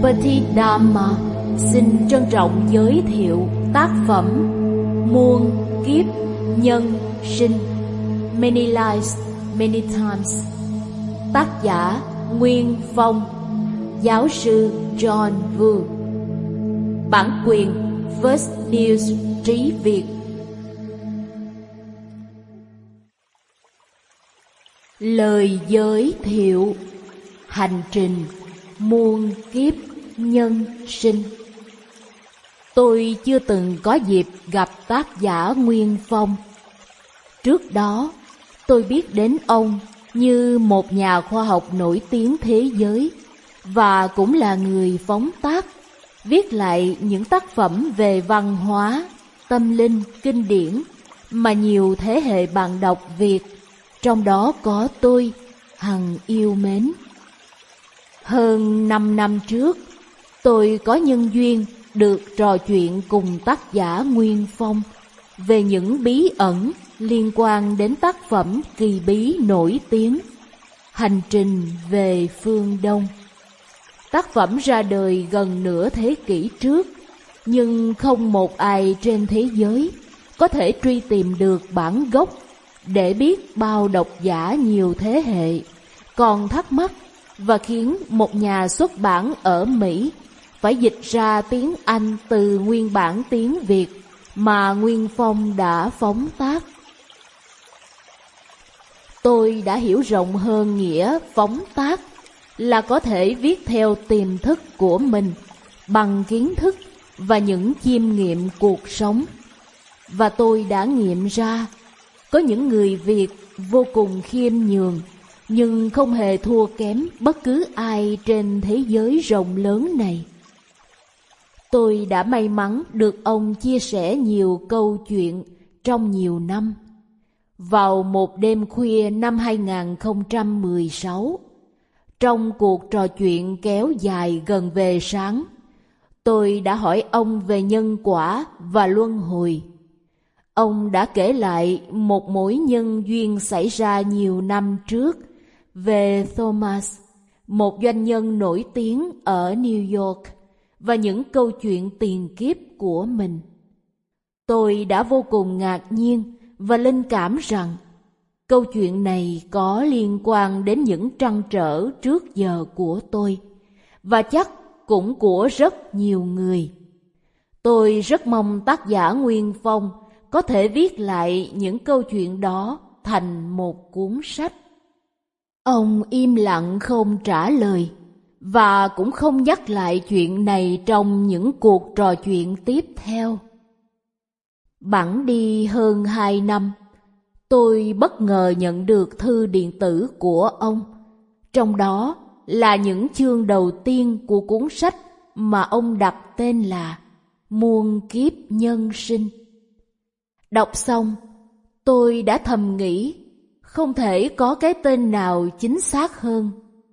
Bhagavati Dhamma xin trân trọng giới thiệu tác phẩm Muôn Kiếp Nhân Sinh, Many Lives, Many Times. Tác giả Nguyên Phong, giáo sư John Vu. Bản quyền First News Trí Việt. Lời giới thiệu hành trình muôn kiếp nhân sinh. Tôi chưa từng có dịp gặp tác giả Nguyên Phong. Trước đó, tôi biết đến ông như một nhà khoa học nổi tiếng thế giới và cũng là người phóng tác, viết lại những tác phẩm về văn hóa, tâm linh, kinh điển mà nhiều thế hệ bạn đọc Việt, trong đó có tôi, hằng yêu mến. Hơn 5 năm trước, tôi có nhân duyên được trò chuyện cùng tác giả Nguyên Phong về những bí ẩn liên quan đến tác phẩm kỳ bí nổi tiếng Hành trình về phương Đông. Tác phẩm ra đời gần nửa thế kỷ trước, nhưng không một ai trên thế giới có thể truy tìm được bản gốc, để biết bao độc giả nhiều thế hệ còn thắc mắc và khiến một nhà xuất bản ở Mỹ phải dịch ra tiếng Anh từ nguyên bản tiếng Việt mà Nguyên Phong đã phóng tác. Tôi đã hiểu rộng hơn nghĩa phóng tác là có thể viết theo tiềm thức của mình bằng kiến thức và những chiêm nghiệm cuộc sống. Và tôi đã nghiệm ra có những người Việt vô cùng khiêm nhường, nhưng không hề thua kém bất cứ ai trên thế giới rộng lớn này. Tôi đã may mắn được ông chia sẻ nhiều câu chuyện trong nhiều năm. Vào một đêm khuya năm 2016, trong cuộc trò chuyện kéo dài gần về sáng, tôi đã hỏi ông về nhân quả và luân hồi. Ông đã kể lại một mối nhân duyên xảy ra nhiều năm trước về Thomas, một doanh nhân nổi tiếng ở New York, và những câu chuyện tiền kiếp của mình. Tôi đã vô cùng ngạc nhiên và linh cảm rằng câu chuyện này có liên quan đến những trăn trở trước giờ của tôi, và chắc cũng của rất nhiều người. Tôi rất mong tác giả Nguyên Phong có thể viết lại những câu chuyện đó thành một cuốn sách. Ông im lặng không trả lời, và cũng không nhắc lại chuyện này trong những cuộc trò chuyện tiếp theo. Bẵng đi hơn 2 năm, tôi bất ngờ nhận được thư điện tử của ông. Trong đó là những chương đầu tiên của cuốn sách mà ông đặt tên là Muôn Kiếp Nhân Sinh. Đọc xong, tôi đã thầm nghĩ không thể có cái tên nào chính xác hơn.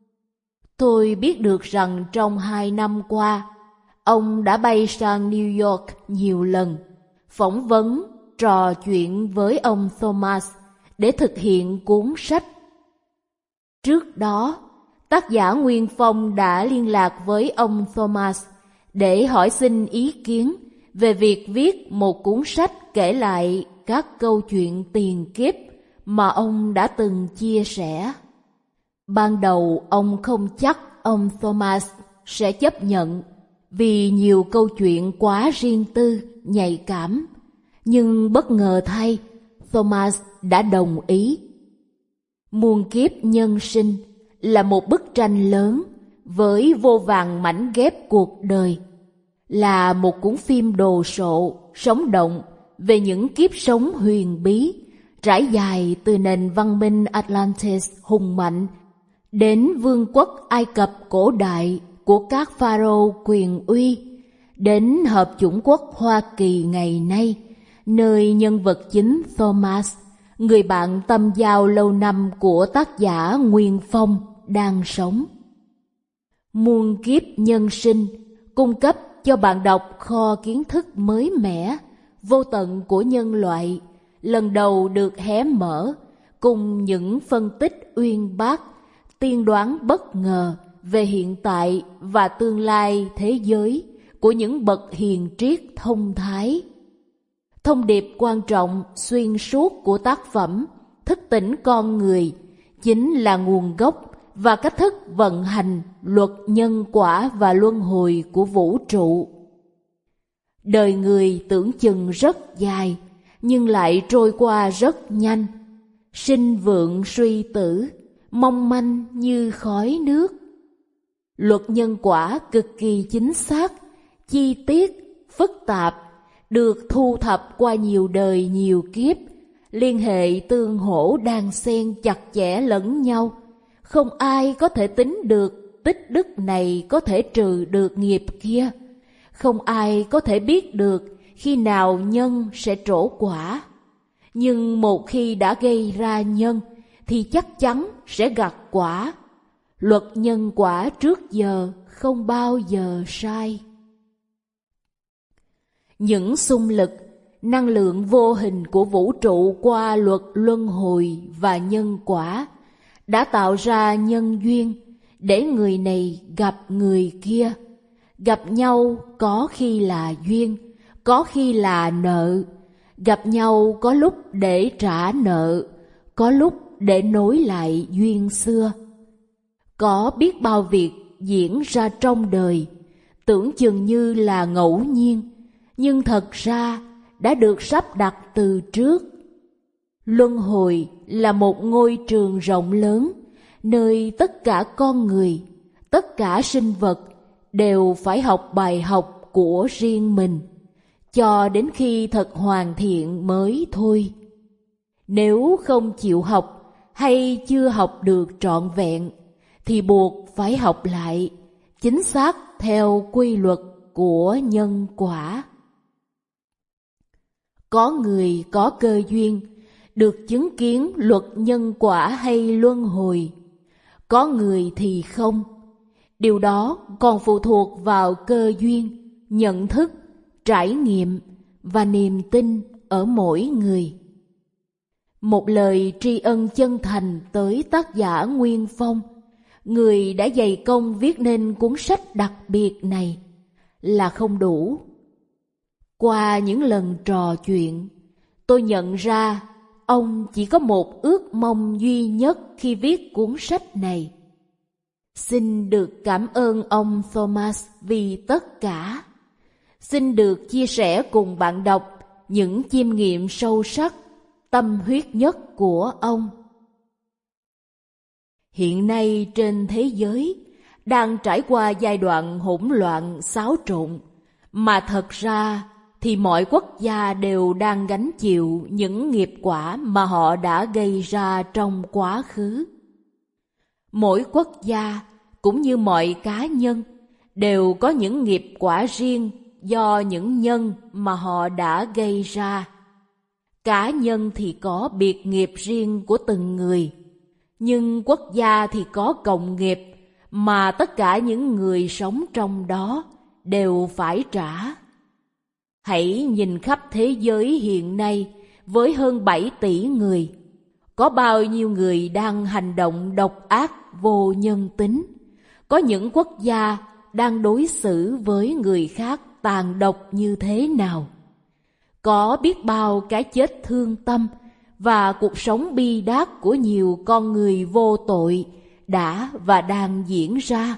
Tôi biết được rằng trong 2 năm qua, ông đã bay sang New York nhiều lần, phỏng vấn, trò chuyện với ông Thomas để thực hiện cuốn sách. Trước đó, tác giả Nguyên Phong đã liên lạc với ông Thomas để hỏi xin ý kiến về việc viết một cuốn sách kể lại các câu chuyện tiền kiếp mà ông đã từng chia sẻ. Ban đầu ông không chắc ông Thomas sẽ chấp nhận vì nhiều câu chuyện quá riêng tư, nhạy cảm, nhưng bất ngờ thay, Thomas đã đồng ý. Muôn Kiếp Nhân Sinh là một bức tranh lớn với vô vàn mảnh ghép cuộc đời, là một cuốn phim đồ sộ, sống động về những kiếp sống huyền bí, trải dài từ nền văn minh Atlantis hùng mạnh đến vương quốc Ai Cập cổ đại của các pharaoh quyền uy, đến hợp chủng quốc Hoa Kỳ ngày nay, nơi nhân vật chính Thomas, người bạn tâm giao lâu năm của tác giả Nguyên Phong, đang sống. Muôn Kiếp Nhân Sinh cung cấp cho bạn đọc kho kiến thức mới mẻ, vô tận của nhân loại, lần đầu được hé mở, cùng những phân tích uyên bác, tiên đoán bất ngờ về hiện tại và tương lai thế giới của những bậc hiền triết thông thái. Thông điệp quan trọng xuyên suốt của tác phẩm Thức tỉnh con người chính là nguồn gốc và cách thức vận hành luật nhân quả và luân hồi của vũ trụ. Đời người tưởng chừng rất dài, nhưng lại trôi qua rất nhanh. Sinh vượng suy tử, mong manh như khói nước. Luật nhân quả cực kỳ chính xác, chi tiết, phức tạp, được thu thập qua nhiều đời nhiều kiếp, liên hệ tương hỗ đan xen chặt chẽ lẫn nhau. Không ai có thể tính được tích đức này có thể trừ được nghiệp kia. Không ai có thể biết được khi nào nhân sẽ trổ quả. Nhưng một khi đã gây ra nhân thì chắc chắn sẽ gặt quả. Luật nhân quả trước giờ không bao giờ sai. Những xung lực, năng lượng vô hình của vũ trụ qua luật luân hồi và nhân quả đã tạo ra nhân duyên để người này gặp người kia. Gặp nhau có khi là duyên, có khi là nợ. Gặp nhau có lúc để trả nợ, có lúc để nối lại duyên xưa. Có biết bao việc diễn ra trong đời, tưởng chừng như là ngẫu nhiên, nhưng thật ra đã được sắp đặt từ trước. Luân hồi là một ngôi trường rộng lớn, nơi tất cả con người, tất cả sinh vật đều phải học bài học của riêng mình, cho đến khi thật hoàn thiện mới thôi. Nếu không chịu học hay chưa học được trọn vẹn, thì buộc phải học lại, chính xác theo quy luật của nhân quả. Có người có cơ duyên được chứng kiến luật nhân quả hay luân hồi, có người thì không. Điều đó còn phụ thuộc vào cơ duyên, nhận thức, trải nghiệm và niềm tin ở mỗi người. Một lời tri ân chân thành tới tác giả Nguyên Phong, người đã dày công viết nên cuốn sách đặc biệt này, là không đủ. Qua những lần trò chuyện, tôi nhận ra ông chỉ có một ước mong duy nhất khi viết cuốn sách này. Xin được cảm ơn ông Thomas vì tất cả. Xin được chia sẻ cùng bạn đọc những chiêm nghiệm sâu sắc, tâm huyết nhất của ông. Hiện nay trên thế giới đang trải qua giai đoạn hỗn loạn xáo trộn, mà thật ra thì mọi quốc gia đều đang gánh chịu những nghiệp quả mà họ đã gây ra trong quá khứ. Mỗi quốc gia cũng như mọi cá nhân đều có những nghiệp quả riêng do những nhân mà họ đã gây ra. Cá nhân thì có biệt nghiệp riêng của từng người, nhưng quốc gia thì có cộng nghiệp mà tất cả những người sống trong đó đều phải trả. Hãy nhìn khắp thế giới hiện nay với hơn 7 tỷ người, có bao nhiêu người đang hành động độc ác vô nhân tính. Có những quốc gia đang đối xử với người khác tàn độc như thế nào. Có biết bao cái chết thương tâm và cuộc sống bi đát của nhiều con người vô tội đã và đang diễn ra.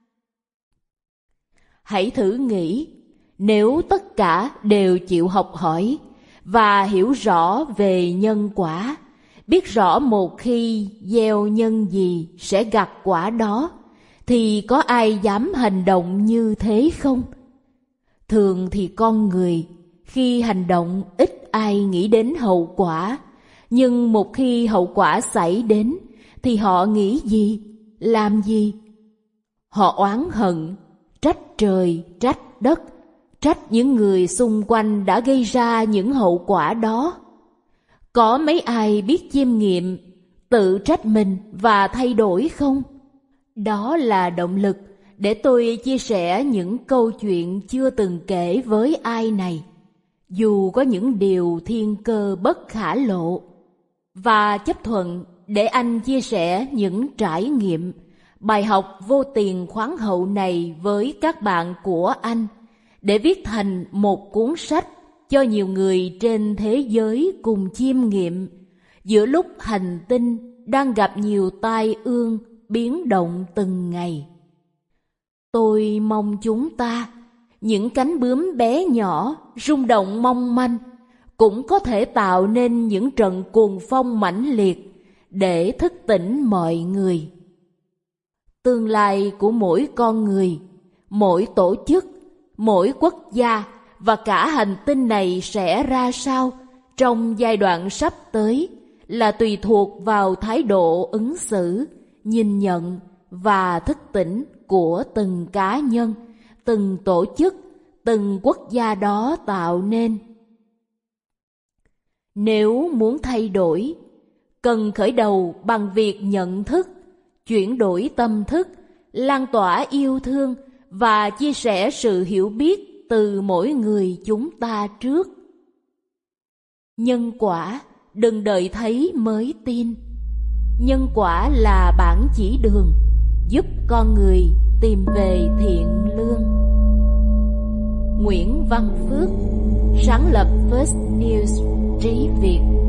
Hãy thử nghĩ, nếu tất cả đều chịu học hỏi và hiểu rõ về nhân quả, biết rõ một khi gieo nhân gì sẽ gặt quả đó, thì có ai dám hành động như thế không? Thường thì con người khi hành động ít ai nghĩ đến hậu quả, nhưng một khi hậu quả xảy đến thì họ nghĩ gì, làm gì? Họ oán hận, trách trời, trách đất, trách những người xung quanh đã gây ra những hậu quả đó. Có mấy ai biết chiêm nghiệm, tự trách mình và thay đổi không? Đó là động lực để tôi chia sẻ những câu chuyện chưa từng kể với ai này, dù có những điều thiên cơ bất khả lộ, và chấp thuận để anh chia sẻ những trải nghiệm bài học vô tiền khoáng hậu này với các bạn của anh để viết thành một cuốn sách cho nhiều người trên thế giới cùng chiêm nghiệm giữa lúc hành tinh đang gặp nhiều tai ương biến động từng ngày. Tôi mong chúng ta, những cánh bướm bé nhỏ rung động mong manh, cũng có thể tạo nên những trận cuồng phong mãnh liệt để thức tỉnh mọi người. Tương lai của mỗi con người, mỗi tổ chức, mỗi quốc gia và cả hành tinh này sẽ ra sao trong giai đoạn sắp tới là tùy thuộc vào thái độ ứng xử, nhìn nhận và thức tỉnh của từng cá nhân, từng tổ chức, từng quốc gia đó tạo nên. Nếu muốn thay đổi, cần khởi đầu bằng việc nhận thức, chuyển đổi tâm thức, lan tỏa yêu thương và chia sẻ sự hiểu biết từ mỗi người chúng ta trước. Nhân quả đừng đợi thấy mới tin. Nhân quả là bản chỉ đường giúp con người tìm về thiện lương. Nguyễn Văn Phước, sáng lập First News Trí Việt.